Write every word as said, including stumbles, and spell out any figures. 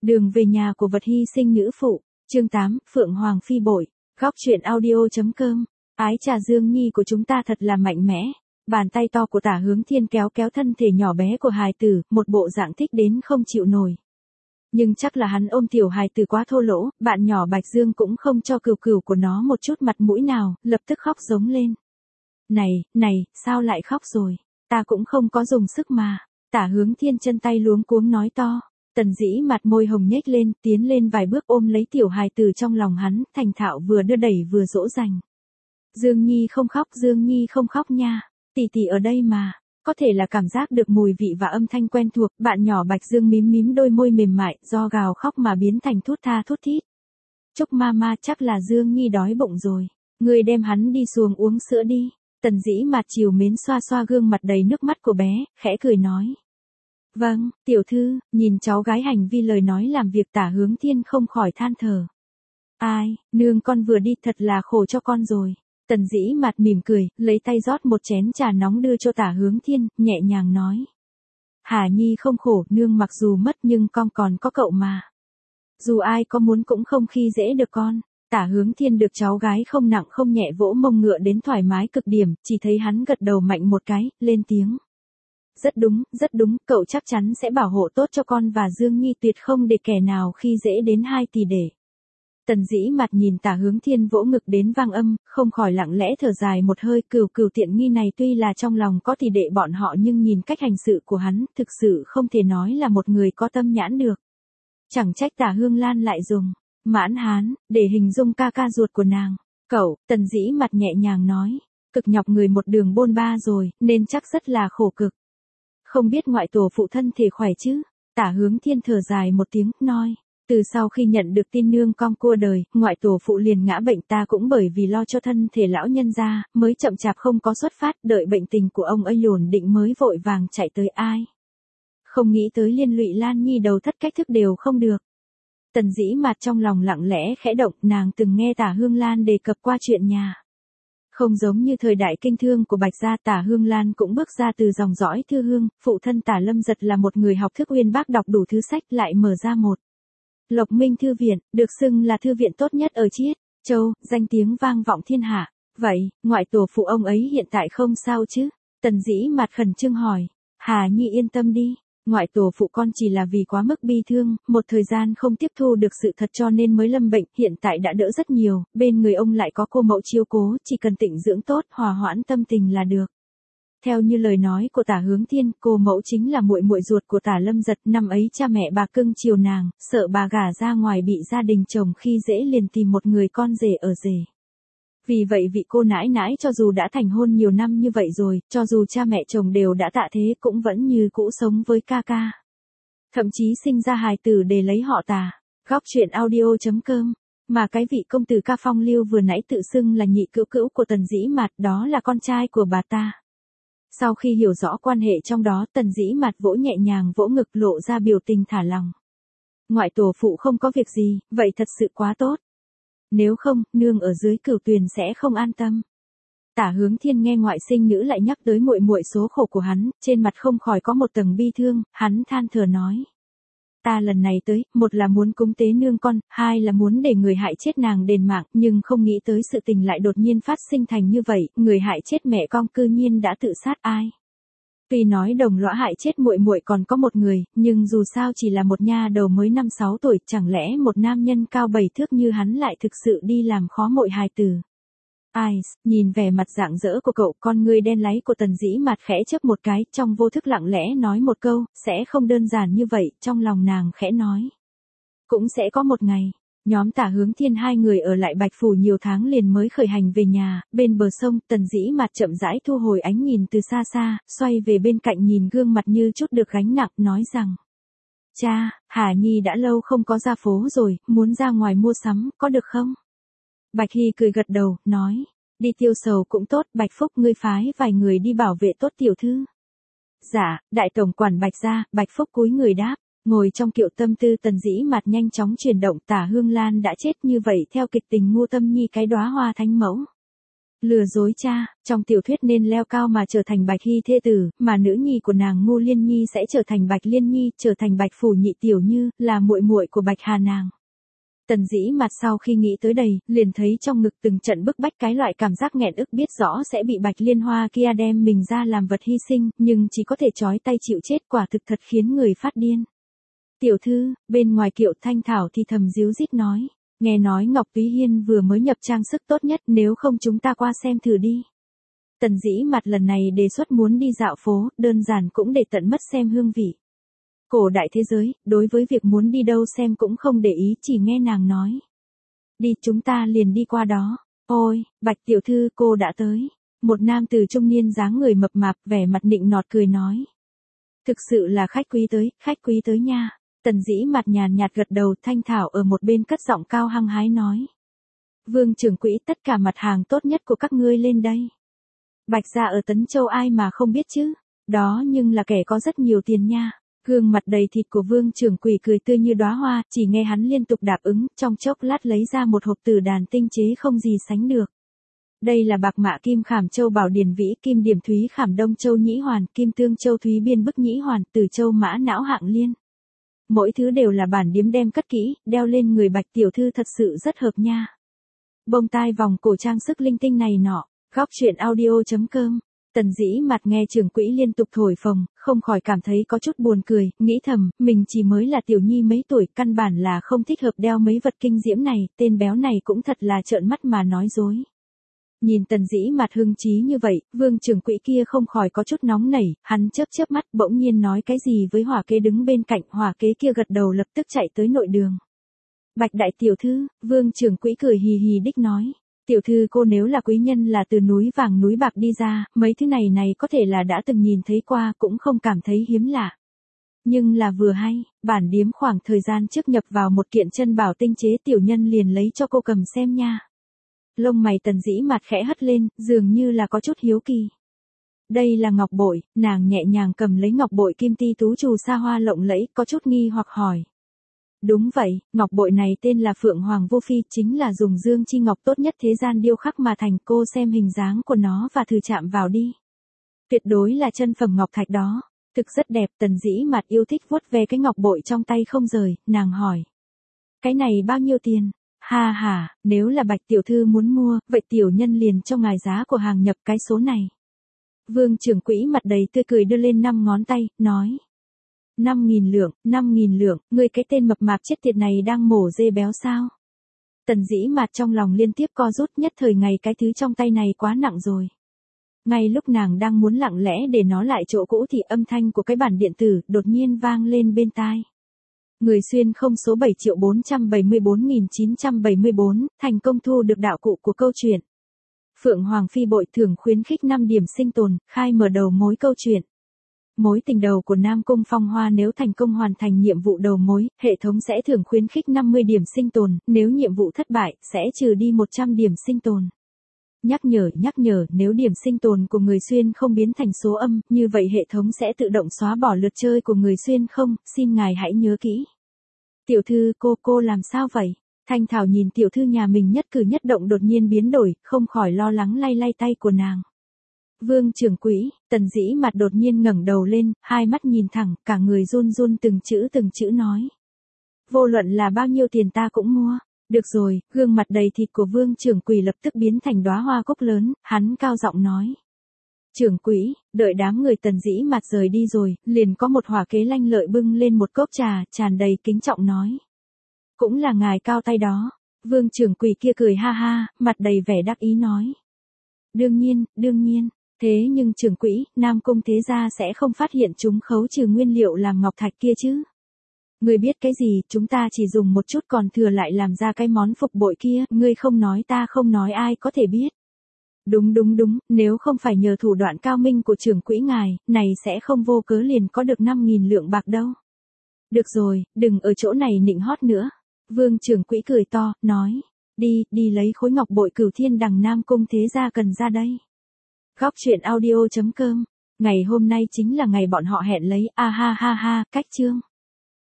Đường về nhà của vật hy sinh nữ phụ, chương tám, Phượng Hoàng phi bội, góc truyện audio.com. Ái trà Dương Nhi của chúng ta thật là mạnh mẽ. Bàn tay to của Tả Hướng Thiên kéo kéo thân thể nhỏ bé của hài tử, một bộ dạng thích đến không chịu nổi. Nhưng chắc là hắn ôm tiểu hài tử quá thô lỗ, bạn nhỏ Bạch Dương cũng không cho cừu cừu của nó một chút mặt mũi nào, lập tức khóc giống lên. Này, này, sao lại khóc rồi? Ta cũng không có dùng sức mà. Tả Hướng Thiên chân tay luống cuống nói to. Tần Dĩ mặt môi hồng nhếch lên, tiến lên vài bước ôm lấy tiểu hài tử trong lòng hắn, thành thạo vừa đưa đẩy vừa dỗ dành. Dương Nhi không khóc, Dương Nhi không khóc nha. Tỷ tỷ ở đây mà. Có thể là cảm giác được mùi vị và âm thanh quen thuộc, bạn nhỏ Bạch Dương mím mím đôi môi mềm mại, do gào khóc mà biến thành thút tha thút thít. Chúc mama, chắc là Dương Nhi đói bụng rồi. Người đem hắn đi xuồng uống sữa đi. Tần Dĩ mặt chiều mến xoa xoa gương mặt đầy nước mắt của bé, khẽ cười nói. Vâng, tiểu thư, nhìn cháu gái hành vi lời nói làm việc Tả Hướng Thiên không khỏi than thở. Ai, nương con vừa đi thật là khổ cho con rồi. Tần Dĩ mặt mỉm cười, lấy tay rót một chén trà nóng đưa cho Tả Hướng Thiên, nhẹ nhàng nói. Hà Nhi không khổ, nương mặc dù mất nhưng con còn có cậu mà. Dù ai có muốn cũng không khi dễ được con. Tả Hướng Thiên được cháu gái không nặng không nhẹ vỗ mông ngựa đến thoải mái cực điểm, chỉ thấy hắn gật đầu mạnh một cái, lên tiếng. Rất đúng, rất đúng, cậu chắc chắn sẽ bảo hộ tốt cho con và Dương Nhi, tuyệt không để kẻ nào khi dễ đến hai tỷ để. Tần Dĩ mặt nhìn Tả Hướng Thiên vỗ ngực đến vang âm, không khỏi lặng lẽ thở dài một hơi, cừu cừu tiện nghi này tuy là trong lòng có tỷ đệ bọn họ nhưng nhìn cách hành sự của hắn, thực sự không thể nói là một người có tâm nhãn được. Chẳng trách Tả Hương Lan lại dùng mãn hán để hình dung ca ca ruột của nàng. Cậu, Tần Dĩ mặt nhẹ nhàng nói, cực nhọc người một đường bôn ba rồi, nên chắc rất là khổ cực. Không biết ngoại tổ phụ thân thể khỏe chứ? Tả Hướng Thiên thở dài một tiếng, nói. Từ sau khi nhận được tin nương con cua đời, ngoại tổ phụ liền ngã bệnh, ta cũng bởi vì lo cho thân thể lão nhân ra, mới chậm chạp không có xuất phát, đợi bệnh tình của ông ấy ổn định mới vội vàng chạy tới ai. Không nghĩ tới liên lụy Lan Nhi đầu thất cách thức đều không được. Tần Dĩ mặt trong lòng lặng lẽ khẽ động, nàng từng nghe Tả Hương Lan đề cập qua chuyện nhà. Không giống như thời đại kinh thương của Bạch gia, Tả Hương Lan cũng bước ra từ dòng dõi thư hương, phụ thân Tả Lâm Giật là một người học thức uyên bác, đọc đủ thứ sách, lại mở ra một Lộc Minh Thư viện, được xưng là thư viện tốt nhất ở Chiết Châu, danh tiếng vang vọng thiên hạ. Vậy, ngoại tổ phụ ông ấy hiện tại không sao chứ? Tần Dĩ mặt khẩn trương hỏi. Hà Nhi yên tâm đi. Ngoại tổ phụ con chỉ là vì quá mức bi thương, một thời gian không tiếp thu được sự thật cho nên mới lâm bệnh, hiện tại đã đỡ rất nhiều, bên người ông lại có cô mẫu chiếu cố, chỉ cần tịnh dưỡng tốt, hòa hoãn tâm tình là được. Theo như lời nói của Tả Hướng Thiên, cô mẫu chính là muội muội ruột của Tả Lâm Giật, năm ấy cha mẹ bà cưng chiều nàng, sợ bà gả ra ngoài bị gia đình chồng khi dễ liền tìm một người con rể ở rể. Vì vậy vị cô nãi nãi cho dù đã thành hôn nhiều năm như vậy rồi, cho dù cha mẹ chồng đều đã tạ thế cũng vẫn như cũ sống với ca ca. Thậm chí sinh ra hài tử để lấy họ Tả. Góc truyện audio.com. Mà cái vị công tử ca phong lưu vừa nãy tự xưng là nhị cữu cữu của Tần Dĩ Mạt, đó là con trai của bà ta. Sau khi hiểu rõ quan hệ trong đó, Tần Dĩ Mạt vỗ nhẹ nhàng vỗ ngực, lộ ra biểu tình thả lòng. Ngoại tổ phụ không có việc gì, vậy thật sự quá tốt. Nếu không, nương ở dưới Cửu Tuyền sẽ không an tâm. Tả Hướng Thiên nghe ngoại sinh nữ lại nhắc tới muội muội số khổ của hắn, trên mặt không khỏi có một tầng bi thương, hắn than thở nói. Ta lần này tới, một là muốn cúng tế nương con, hai là muốn để người hại chết nàng đền mạng, nhưng không nghĩ tới sự tình lại đột nhiên phát sinh thành như vậy, người hại chết mẹ con cư nhiên đã tự sát ai. Tuy nói đồng lõa hại chết muội muội còn có một người, nhưng dù sao chỉ là một nha đầu mới năm sáu tuổi, chẳng lẽ một nam nhân cao bảy thước như hắn lại thực sự đi làm khó muội hài tử. Ai, nhìn vẻ mặt rạng rỡ của cậu, con ngươi đen láy của Tần Dĩ mặt khẽ chớp một cái, trong vô thức lặng lẽ nói một câu, sẽ không đơn giản như vậy, trong lòng nàng khẽ nói. Cũng sẽ có một ngày, nhóm Tả Hướng Thiên hai người ở lại Bạch Phủ nhiều tháng liền mới khởi hành về nhà, bên bờ sông, Tần Dĩ mặt chậm rãi thu hồi ánh nhìn từ xa xa, xoay về bên cạnh nhìn gương mặt như chút được gánh nặng, nói rằng. Cha, Hà Nhi đã lâu không có ra phố rồi, muốn ra ngoài mua sắm, có được không? Bạch Hy cười gật đầu, nói, đi tiêu sầu cũng tốt, Bạch Phúc ngươi phái vài người đi bảo vệ tốt tiểu thư. Dạ, đại tổng quản Bạch gia, Bạch Phúc cúi người đáp, ngồi trong kiệu tâm tư Tần Dĩ mặt nhanh chóng chuyển động, Tả Hương Lan đã chết như vậy theo kịch tình Ngô Tâm Nhi cái đóa hoa thánh mẫu. Lừa dối cha, trong tiểu thuyết nên leo cao mà trở thành Bạch Hy thê tử, mà nữ nhi của nàng Ngô Liên Nhi sẽ trở thành Bạch Liên Nhi, trở thành Bạch Phủ Nhị tiểu như, là muội muội của Bạch Hà nàng. Tần Dĩ Mạt sau khi nghĩ tới đây, liền thấy trong ngực từng trận bức bách, cái loại cảm giác nghẹn ức biết rõ sẽ bị Bạch Liên Hoa kia đem mình ra làm vật hy sinh, nhưng chỉ có thể trói tay chịu chết, quả thực thật khiến người phát điên. Tiểu thư, bên ngoài Kiệu Thanh Thảo thì thầm díu dít nói, nghe nói Ngọc Túy Hiên vừa mới nhập trang sức tốt nhất, nếu không chúng ta qua xem thử đi. Tần Dĩ Mạt lần này đề xuất muốn đi dạo phố, đơn giản cũng để tận mất xem hương vị. Cổ đại thế giới, đối với việc muốn đi đâu xem cũng không để ý, chỉ nghe nàng nói. Đi, chúng ta liền đi qua đó. Ôi, Bạch tiểu thư, cô đã tới. Một nam tử trung niên dáng người mập mạp, vẻ mặt nịnh nọt cười nói. Thực sự là khách quý tới, khách quý tới nha. Tần Dĩ Mạt nhàn nhạt gật đầu, Thanh Thảo ở một bên cất giọng cao hăng hái nói. Vương trưởng quỹ, tất cả mặt hàng tốt nhất của các ngươi lên đây. Bạch gia ở Tấn Châu ai mà không biết chứ, đó nhưng là kẻ có rất nhiều tiền nha. Gương mặt đầy thịt của Vương trưởng quỹ cười tươi như đóa hoa, chỉ nghe hắn liên tục đáp ứng, trong chốc lát lấy ra một hộp tử đàn tinh chế không gì sánh được. Đây là bạc mạ kim khảm châu bảo điển vĩ, kim điểm thúy khảm đông châu nhĩ hoàn, kim tương châu thúy biên bức nhĩ hoàn, từ châu mã não hạng liên. Mỗi thứ đều là bản điếm đem cất kỹ, đeo lên người Bạch tiểu thư thật sự rất hợp nha. Bông tai vòng cổ trang sức linh tinh này nọ, góc truyện audio chấm com. Tần Dĩ Mạt nghe trưởng quỹ liên tục thổi phồng, không khỏi cảm thấy có chút buồn cười, nghĩ thầm, mình chỉ mới là tiểu nhi mấy tuổi, căn bản là không thích hợp đeo mấy vật kinh diễm này, tên béo này cũng thật là trợn mắt mà nói dối. Nhìn Tần Dĩ Mạt hưng trí như vậy, Vương trưởng quỹ kia không khỏi có chút nóng nảy, hắn chớp chớp mắt, bỗng nhiên nói cái gì với Hỏa kế đứng bên cạnh, Hỏa kế kia gật đầu lập tức chạy tới nội đường. Bạch đại tiểu thư, Vương trưởng quỹ cười hì hì đích nói. Tiểu thư cô nếu là quý nhân là từ núi vàng núi bạc đi ra, mấy thứ này này có thể là đã từng nhìn thấy qua, cũng không cảm thấy hiếm lạ. Nhưng là vừa hay, bản điếm khoảng thời gian trước nhập vào một kiện chân bảo tinh chế, tiểu nhân liền lấy cho cô cầm xem nha. Lông mày Tần Dĩ Mạt khẽ hất lên, dường như là có chút hiếu kỳ. Đây là ngọc bội, nàng nhẹ nhàng cầm lấy ngọc bội kim ti tú trù sa hoa lộng lẫy, có chút nghi hoặc hỏi. Đúng vậy, ngọc bội này tên là Phượng Hoàng Vô Phi, chính là dùng dương chi ngọc tốt nhất thế gian điêu khắc mà thành, cô xem hình dáng của nó và thử chạm vào đi. Tuyệt đối là chân phẩm ngọc thạch đó, thực rất đẹp. Tần Dĩ Mạt yêu thích vuốt về cái ngọc bội trong tay không rời, nàng hỏi. Cái này bao nhiêu tiền? Ha ha, nếu là Bạch tiểu thư muốn mua, vậy tiểu nhân liền cho ngài giá của hàng nhập cái số này. Vương trưởng quỹ mặt đầy tươi cười đưa lên năm ngón tay, nói. Năm nghìn lượng, năm nghìn lượng, ngươi cái tên mập mạp chết tiệt này đang mổ dê béo sao? Tần Dĩ Mạt trong lòng liên tiếp co rút, nhất thời ngày cái thứ trong tay này quá nặng rồi. Ngay lúc nàng đang muốn lặng lẽ để nó lại chỗ cũ thì âm thanh của cái bản điện tử đột nhiên vang lên bên tai. Người xuyên không số bảy triệu bốn trăm bảy mươi bốn nghìn chín trăm bảy mươi bốn, thành công thu được đạo cụ của câu chuyện. Phượng Hoàng Phi bội thưởng khuyến khích năm điểm sinh tồn, khai mở đầu mối câu chuyện. Mối tình đầu của Nam Cung Phong Hoa nếu thành công hoàn thành nhiệm vụ đầu mối, hệ thống sẽ thưởng khuyến khích năm mươi điểm sinh tồn, nếu nhiệm vụ thất bại, sẽ trừ đi một trăm điểm sinh tồn. Nhắc nhở, nhắc nhở, nếu điểm sinh tồn của người xuyên không biến thành số âm, như vậy hệ thống sẽ tự động xóa bỏ lượt chơi của người xuyên không, xin ngài hãy nhớ kỹ. Tiểu thư, cô, cô làm sao vậy? Thanh Thảo nhìn tiểu thư nhà mình nhất cử nhất động đột nhiên biến đổi, không khỏi lo lắng lay lay tay của nàng. Vương trưởng quỹ, Tần Dĩ Mạt đột nhiên ngẩng đầu lên, hai mắt nhìn thẳng, cả người run run từng chữ từng chữ nói. Vô luận là bao nhiêu tiền ta cũng mua. Được rồi, gương mặt đầy thịt của Vương trưởng quỹ lập tức biến thành đóa hoa cúc lớn, hắn cao giọng nói. Trưởng quỹ, đợi đám người Tần Dĩ Mạt rời đi rồi, liền có một hỏa kế lanh lợi bưng lên một cốc trà, tràn đầy kính trọng nói. Cũng là ngài cao tay đó. Vương trưởng quỹ kia cười ha ha, mặt đầy vẻ đắc ý nói. Đương nhiên, đương nhiên. Thế nhưng trưởng quỹ, Nam Cung thế gia sẽ không phát hiện chúng khấu trừ nguyên liệu làm ngọc thạch kia chứ. Ngươi biết cái gì, chúng ta chỉ dùng một chút còn thừa lại làm ra cái món phục bội kia, ngươi không nói ta không nói ai có thể biết. Đúng đúng đúng, nếu không phải nhờ thủ đoạn cao minh của trưởng quỹ ngài, này sẽ không vô cớ liền có được năm nghìn lượng bạc đâu. Được rồi, đừng ở chỗ này nịnh hót nữa. Vương trưởng quỹ cười to, nói, đi, đi lấy khối ngọc bội Cửu Thiên đằng Nam Cung thế gia cần ra đây. Góc truyện audio chấm com. Ngày hôm nay chính là ngày bọn họ hẹn lấy, a ha ha ha, cách chương.